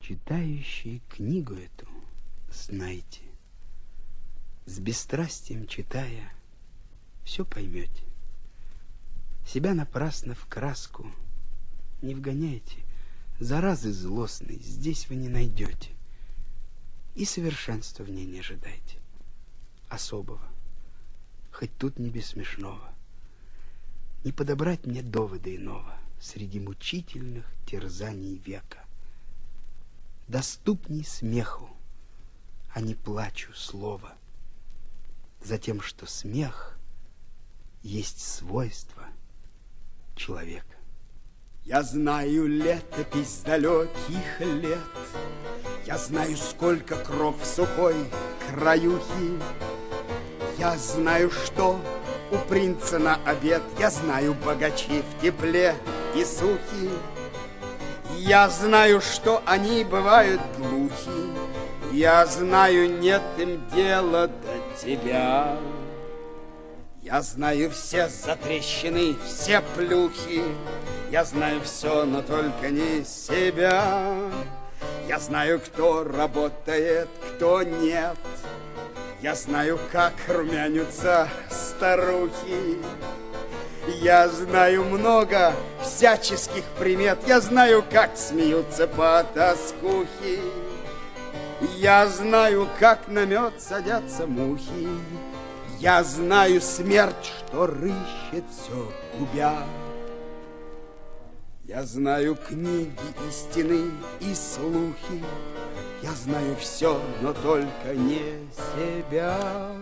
Читающие книгу эту, знайте, с бесстрастием читая, все поймете. Себя напрасно в краску не вгоняйте, заразы злостной здесь вы не найдете. И совершенства в ней не ожидайте, особого, хоть тут не без смешного. Не подобрать мне довода иного среди мучительных терзаний века. Доступней смеху, а не плачу слова, за тем, что смех есть свойство человека. Я знаю летопись далеких лет, я знаю, сколько кров в сухой краюхи, я знаю, что у принца на обед, я знаю, богачи в тепле и сухи, я знаю, что они бывают глухи, я знаю, нет им дела до тебя. Я знаю все затрещины, все плюхи, я знаю все, но только не себя. Я знаю, кто работает, кто нет, я знаю, как румянятся старухи. Я знаю много всяческих примет, я знаю, как смеются потаскухи. Я знаю, как на мед садятся мухи. Я знаю смерть, что рыщет все губя. Я знаю книги истины и слухи. Я знаю все, но только не себя.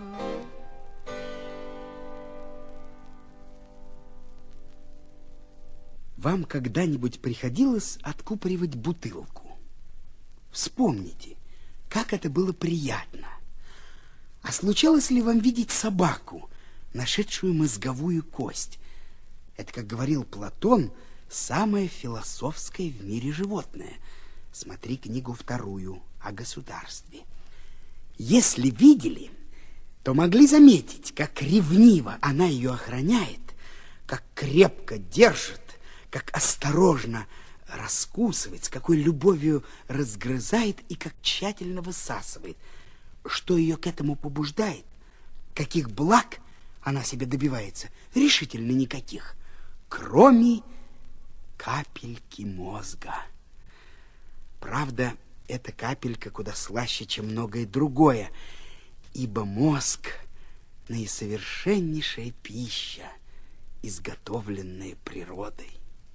Вам когда-нибудь приходилось откупоривать бутылку? Вспомните, как это было приятно. А случалось ли вам видеть собаку, нашедшую мозговую кость? Это, как говорил Платон, самое философское в мире животное. Смотри книгу 2 о государстве. Если видели, то могли заметить, как ревниво она ее охраняет, как крепко держит, как осторожно раскусывает, с какой любовью разгрызает и как тщательно высасывает. Что ее к этому побуждает? Каких благ она себе добивается? Решительно никаких, кроме капельки мозга. Правда, эта капелька куда слаще, чем многое другое, ибо мозг — наисовершеннейшая пища, изготовленная природой.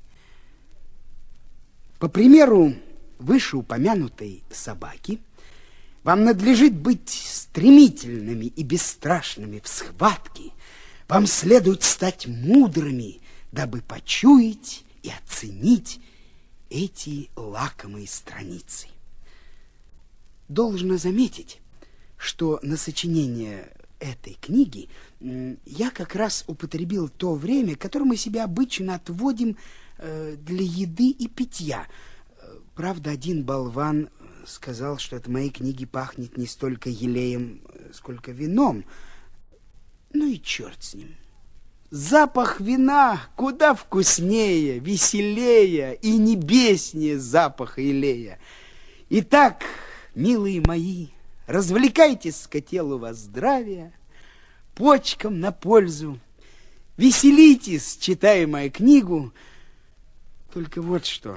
По примеру вышеупомянутой собаки, вам надлежит быть стремительными и бесстрашными в схватке. Вам следует стать мудрыми, дабы почуять и оценить эти лакомые страницы. Должно заметить, что на сочинение этой книги я как раз употребил то время, которое мы себе обычно отводим для еды и питья. Правда, один болван сказал, что от моей книги пахнет не столько елеем, сколько вином. Ну и черт с ним. Запах вина куда вкуснее, веселее и небеснее запаха елея. Итак, милые мои, развлекайтесь, скотелу во здравия, почкам на пользу, веселитесь, читая мою книгу. Только вот что...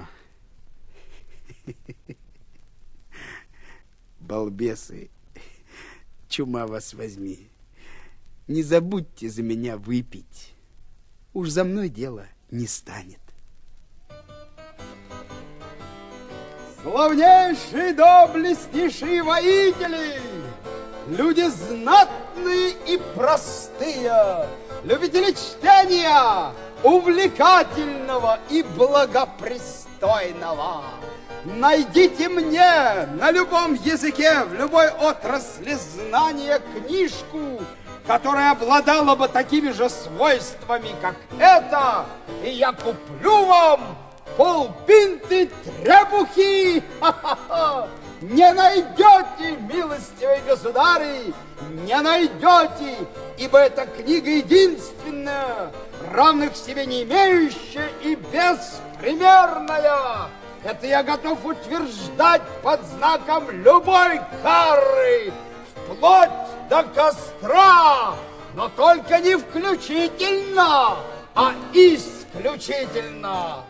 Балбесы, чума вас возьми, не забудьте за меня выпить. Уж за мной дело не станет. Славнейшие, доблестнейшие воители, люди знатные и простые, любители чтения, увлекательного и благопристойного. Найдите мне на любом языке, в любой отрасли знания книжку, которая обладала бы такими же свойствами, как эта, и я куплю вам полпинты требухи. Не найдете, милостивые государи, не найдете, ибо эта книга единственная, равных себе не имеющая и беспримерная. Это я готов утверждать под знаком любой кары, вплоть до костра, но только не включительно, а исключительно.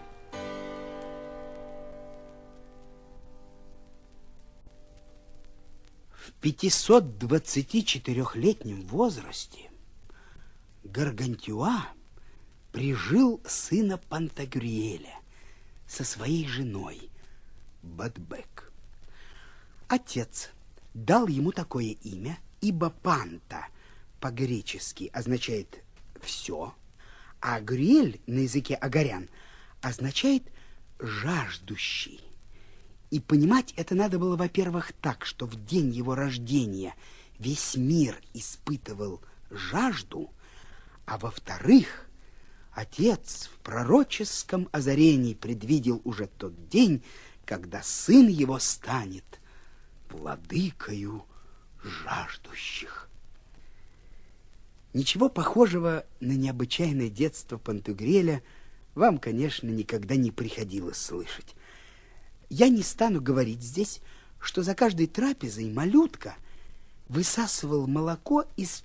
В 524-летнем возрасте Гаргантюа прижил сына Пантагрюэля со своей женой Бадбек. Отец дал ему такое имя, ибо панта по-гречески означает «все», а Грюэль на языке агарян означает «жаждущий». И понимать это надо было, во-первых, так, что в день его рождения весь мир испытывал жажду, а во-вторых, отец в пророческом озарении предвидел уже тот день, когда сын его станет владыкою жаждущих. Ничего похожего на необычайное детство Пантагрюэля вам, конечно, никогда не приходилось слышать. Я не стану говорить здесь, что за каждой трапезой малютка высасывал молоко из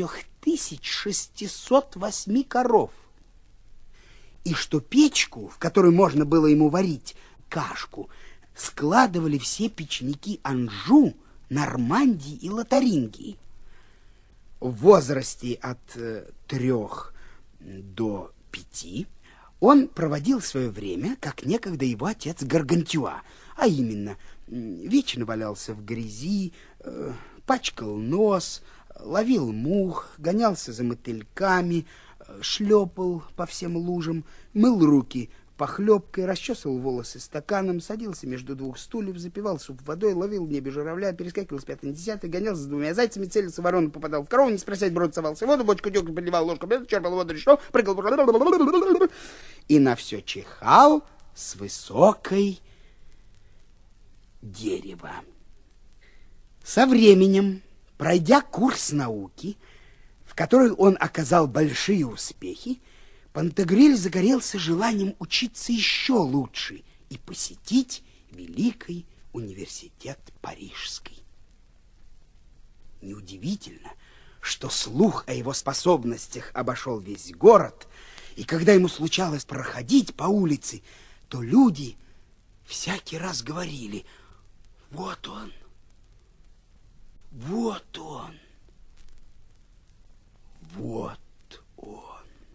4608 коров, и что печку, в которой можно было ему варить кашку, складывали все печники Анжу, Нормандии и Лотарингии. В возрасте от 3 до 5 он проводил свое время, как некогда его отец Гаргантюа, а именно вечно валялся в грязи, пачкал нос, ловил мух, гонялся за мотыльками, шлепал по всем лужам, мыл руки похлебкой, расчесывал волосы стаканом, садился между двух стульев, запивал суп водой, ловил в небе журавля, перескакивал с 5 на 10, гонялся за 2 зайцами, целился в ворону, попадал в корову, не спросясь, брод совался в воду, бочку дегтя подливал, ложку черпал воду, решил, прыгал и на все чихал с высокой дерева. Со временем, пройдя курс науки, в которой он оказал большие успехи, Пантагрюэль загорелся желанием учиться еще лучше и посетить Великий университет Парижский. Неудивительно, что слух о его способностях обошел весь город, и когда ему случалось проходить по улице, то люди всякий раз говорили: «Вот он, вот он, вот он».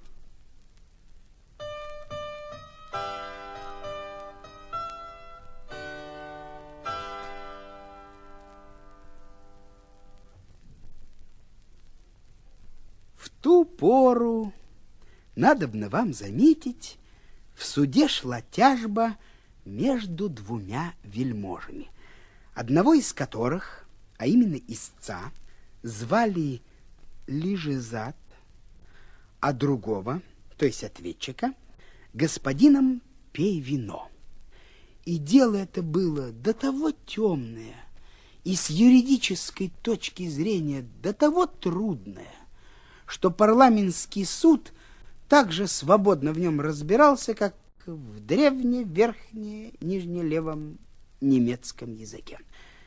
В ту пору, надобно вам заметить, в суде шла тяжба между 2 вельможами, одного из которых, а именно истца, звали Лижезат, а другого, то есть ответчика, господином Пей вино. И дело это было до того темное и с юридической точки зрения до того трудное, что парламентский суд так же свободно в нем разбирался, как в нижнелевом немецком языке.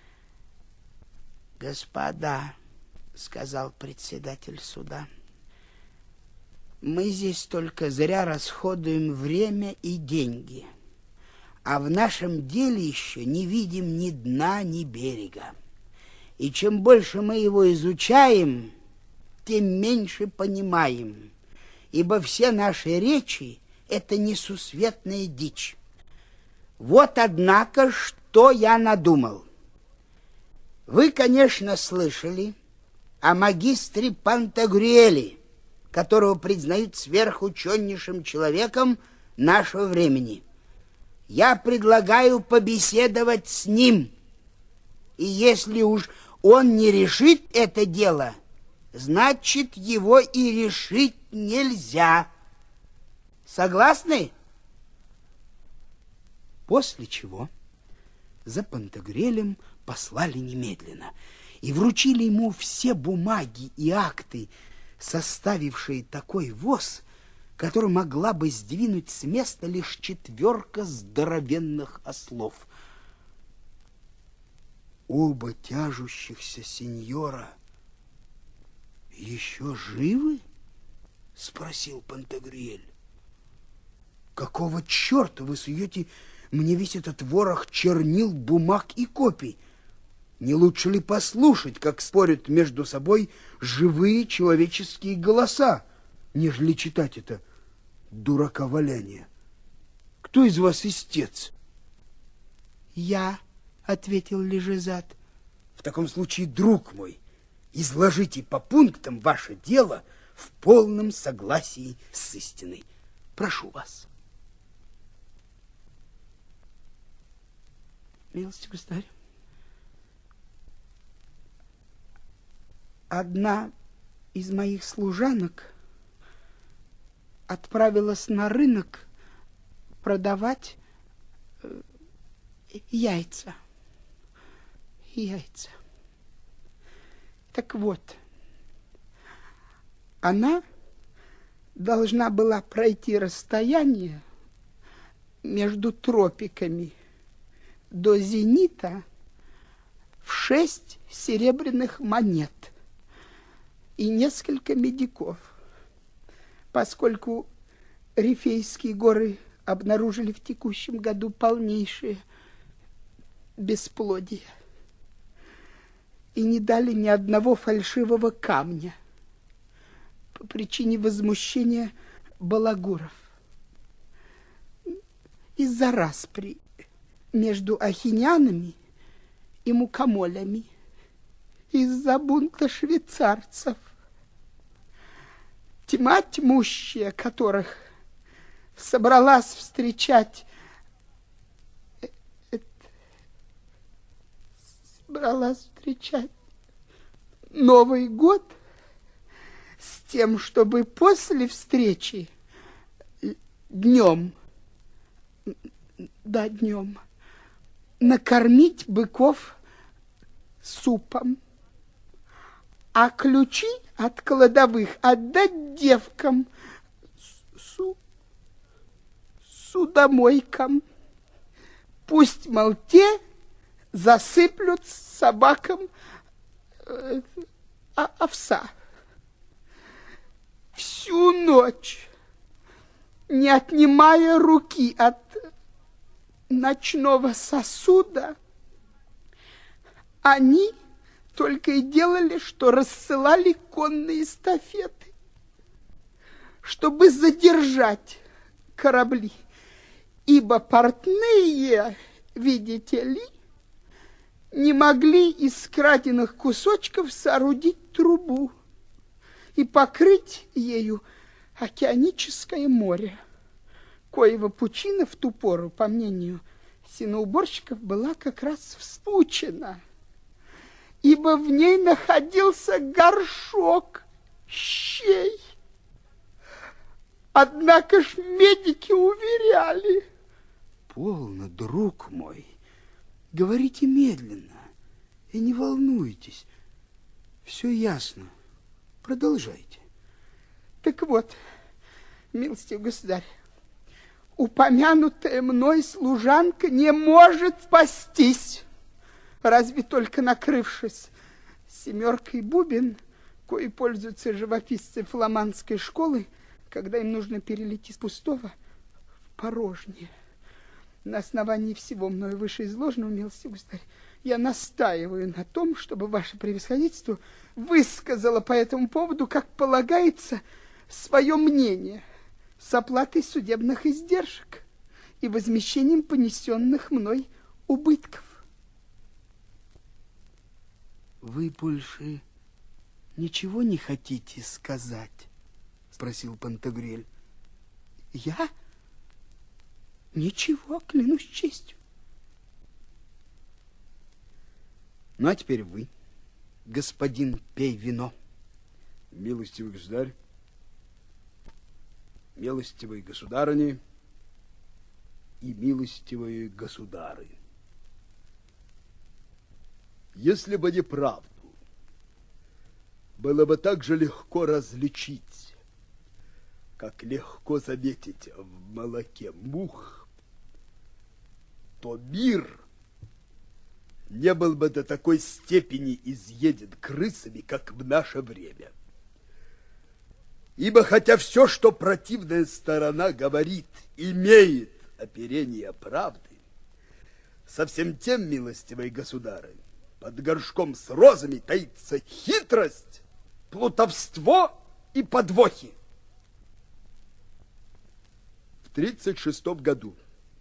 «Господа, — сказал председатель суда, — мы здесь только зря расходуем время и деньги, а в нашем деле еще не видим ни дна, ни берега. И чем больше мы его изучаем, тем меньше понимаем, ибо все наши речи — это несусветная дичь. Вот, однако, что я надумал. Вы, конечно, слышали о магистре Пантагрюэле, которого признают сверхученейшим человеком нашего времени. Я предлагаю побеседовать с ним, и если уж он не решит это дело, значит, его и решить нельзя. Согласны?» После чего за Пантагрюэлем послали немедленно и вручили ему все бумаги и акты, составившие такой воз, которую могла бы сдвинуть с места лишь 4 здоровенных ослов. Оба тяжущихся сеньора еще живы? Спросил Пантагрюэль. Какого черта вы суете мне весь этот ворох чернил, бумаг и копий? Не лучше ли послушать, как спорят между собой живые человеческие голоса, нежели читать это дураковаляние? Кто из вас истец? Я, ответил Лежезат. В таком случае, друг мой, изложите по пунктам ваше дело в полном согласии с истиной. Прошу вас. Милостивый государь, одна из моих служанок отправилась на рынок продавать яйца. Так вот, она должна была пройти расстояние между тропиками до зенита в 6 серебряных монет и несколько медиков. Поскольку Рифейские горы обнаружили в текущем году полнейшее бесплодие и не дали ни одного фальшивого камня по причине возмущения балагуров. Из-за распри между ахинянами и мукомолями, из-за бунта швейцарцев, тьма тьмущая которых собралась встречать Новый год с тем, чтобы после встречи днем накормить быков супом, а ключи от кладовых отдать девкам, судомойкам. Пусть, мол, те засыплют собакам овса. Всю ночь, не отнимая руки от ночного сосуда, они только и делали, что рассылали конные эстафеты, чтобы задержать корабли, ибо портные, видите ли, не могли из краденных кусочков соорудить трубу и покрыть ею океаническое море, коего пучина в ту пору, по мнению сеноуборщиков, была как раз вспучена, ибо в ней находился горшок щей. Однако ж медики уверяли... Полно, друг мой, говорите медленно и не волнуйтесь. Все ясно. Продолжайте. Так вот, милостивый государь, упомянутая мной служанка не может спастись, разве только накрывшись 7 бубен, кои пользуются живописцы фламандской школы, когда им нужно перелить из пустого в порожнее. На основании всего мною вышеизложенного, милостивый государь, я настаиваю на том, чтобы ваше превосходительство высказало по этому поводу, как полагается, свое мнение с оплатой судебных издержек и возмещением понесенных мной убытков. Вы больше ничего не хотите сказать? Спросил Пантагрюэль. Я? Ничего, клянусь честью. Ну, а теперь вы, господин, пей вино. Милостивый государь, милостивые государыни и милостивые государы, если бы не правду, было бы так же легко различить, как легко заметить в молоке мух, то мир не был бы до такой степени изъеден крысами, как в наше время. Ибо хотя все, что противная сторона говорит, имеет оперение правды, совсем тем, милостивые государы, под горшком с розами таится хитрость, плутовство и подвохи. В 1936 году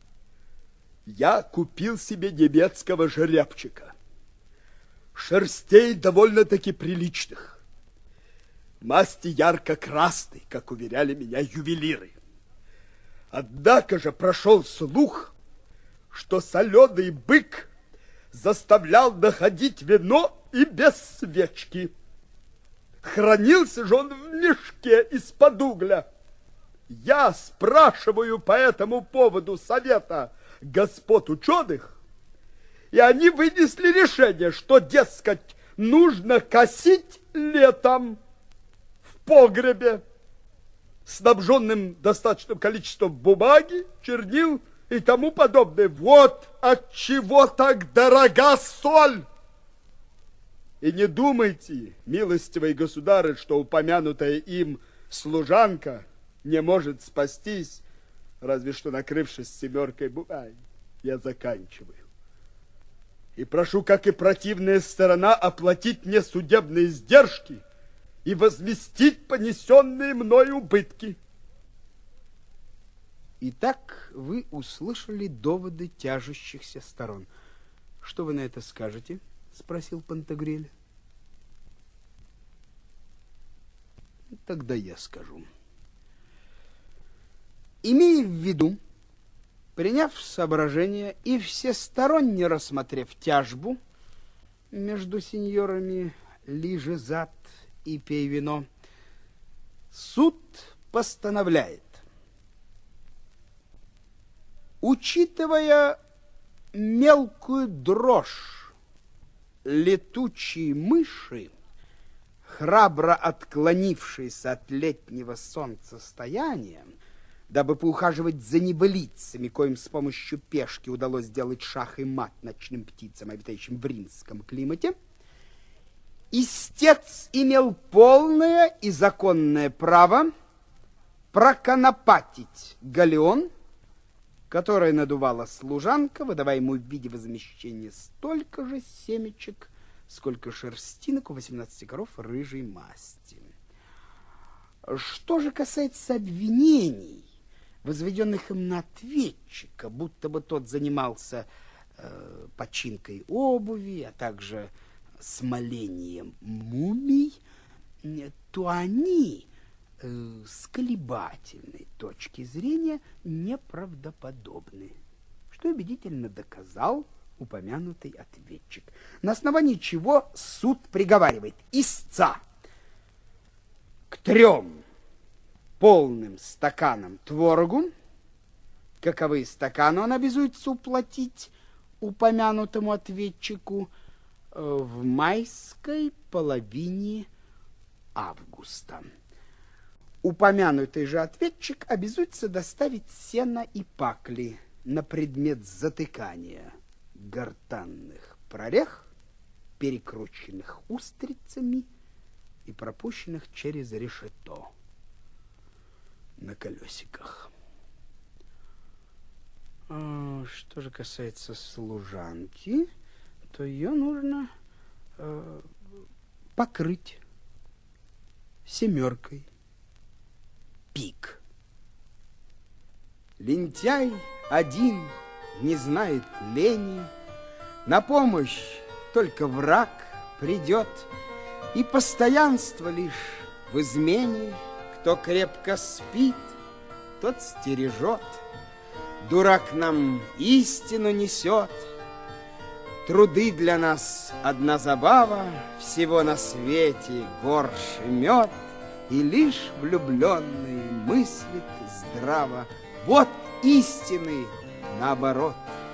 я купил себе немецкого жеребчика, шерстей довольно-таки приличных, масти ярко-красной, как уверяли меня ювелиры. Однако же прошел слух, что соленый бык заставлял находить вино и без свечки. Хранился же он в мешке из-под угля. Я спрашиваю по этому поводу совета господ ученых, и они вынесли решение, что, дескать, нужно косить летом в погребе, снабженным достаточным количеством бумаги, чернил и тому подобное. Вот отчего так дорога соль. И не думайте, милостивые государы, что упомянутая им служанка не может спастись, разве что накрывшись семеркой бумаги. Я заканчиваю. И прошу, как и противная сторона, оплатить мне судебные издержки и возместить понесенные мною убытки. Итак, вы услышали доводы тяжущихся сторон. Что вы на это скажете? Спросил Пантагрель. Тогда я скажу. Имея в виду, приняв соображение и всесторонне рассмотрев тяжбу между сеньорами Лижезат и Пейвино, суд постановляет, учитывая мелкую дрожь летучей мыши, храбро отклонившейся от летнего солнцестояния, дабы поухаживать за небылицами, коим с помощью пешки удалось сделать шах и мат ночным птицам, обитающим в римском климате, истец имел полное и законное право проконопатить галеон, которое надувала служанка, выдавая ему в виде возмещения столько же семечек, сколько шерстинок у 18 коров рыжей масти. Что же касается обвинений, возведенных им на ответчика, будто бы тот занимался починкой обуви, а также смолением мумий, то они с колебательной точки зрения неправдоподобны, что убедительно доказал упомянутый ответчик, на основании чего суд приговаривает истца к 3 полным стаканам творогу, каковые стаканы он обязуется уплатить упомянутому ответчику в майской половине августа. Упомянутый же ответчик обязуется доставить сено и пакли на предмет затыкания гортанных прорех, перекрученных устрицами и пропущенных через решето на колесиках. Что же касается служанки, то ее нужно покрыть 7 пик. Лентяй один не знает лени, на помощь только враг придет, и постоянство лишь в измене. Кто крепко спит, тот стережет, дурак нам истину несет. Труды для нас одна забава, всего на свете горше мед, и лишь влюбленный мыслит здраво. Вот истины наоборот.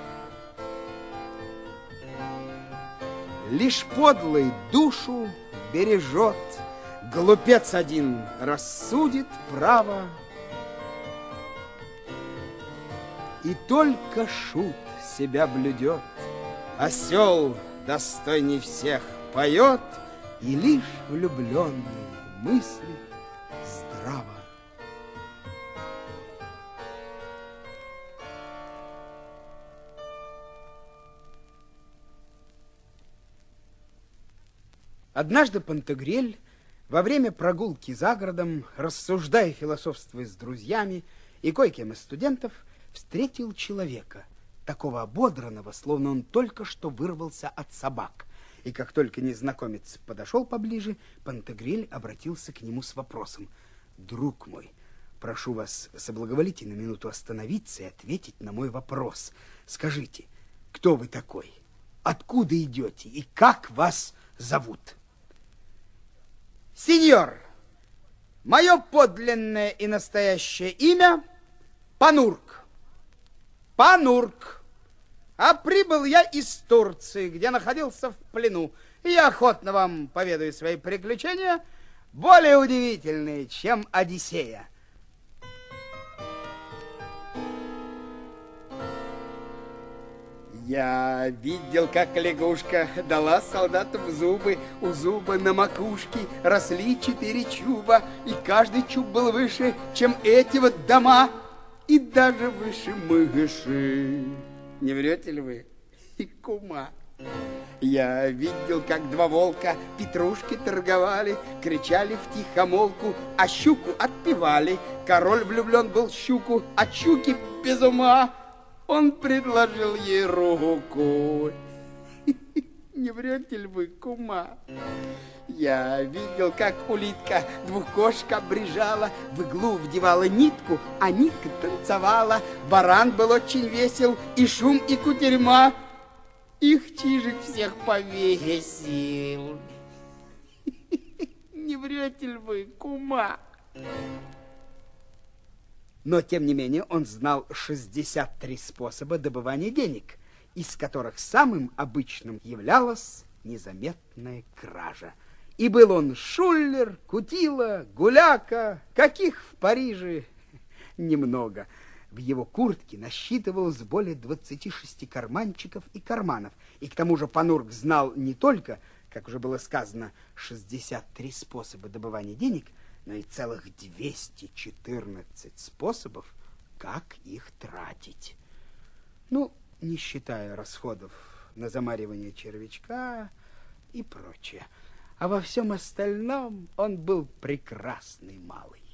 Лишь подлый душу бережет, глупец один рассудит право, И только шут себя блюдет, осел достойней всех поет, и лишь влюбленный мыслит здраво. Однажды Пантагрель во время прогулки за городом, рассуждая, философствуя с друзьями и кое-кем из студентов, встретил человека, такого ободранного, словно он только что вырвался от собак. И как только незнакомец подошел поближе, Пантагрель обратился к нему с вопросом: «Друг мой, прошу вас, соблаговолите на минуту остановиться и ответить на мой вопрос. Скажите, кто вы такой, откуда идете и как вас зовут?» «Сеньор, мое подлинное и настоящее имя Панурк. Панурк. А прибыл я из Турции, где находился в плену. И я охотно вам поведаю свои приключения, более удивительные, чем Одиссея». Я видел, как лягушка дала солдату в зубы. У зуба на макушке росли 4 чуба, и каждый чуб был выше, чем эти вот дома, и даже выше мыши. Не врете ли вы? И кума. Я видел, как 2 волка петрушки торговали, кричали втихомолку, а щуку отпевали. Король влюблен был в щуку, а щуки без ума. Он предложил ей руку. Не врете ли вы, кума? Я видел, как улитка 2 кошек обрежала, в иглу вдевала нитку, а нитка танцевала. Баран был очень весел, и шум, и кутерьма. Их чижик всех повесил. Не врете ли вы, кума? Но, тем не менее, он знал 63 способа добывания денег, из которых самым обычным являлась незаметная кража. И был он шулер, кутила, гуляка, каких в Париже немного. В его куртке насчитывалось более 26 карманчиков и карманов. И к тому же Панурк знал не только, как уже было сказано, 63 способа добывания денег, но и целых 214 способов, как их тратить. Ну, не считая расходов на замаривание червячка и прочее. А во всем остальном он был прекрасный малый.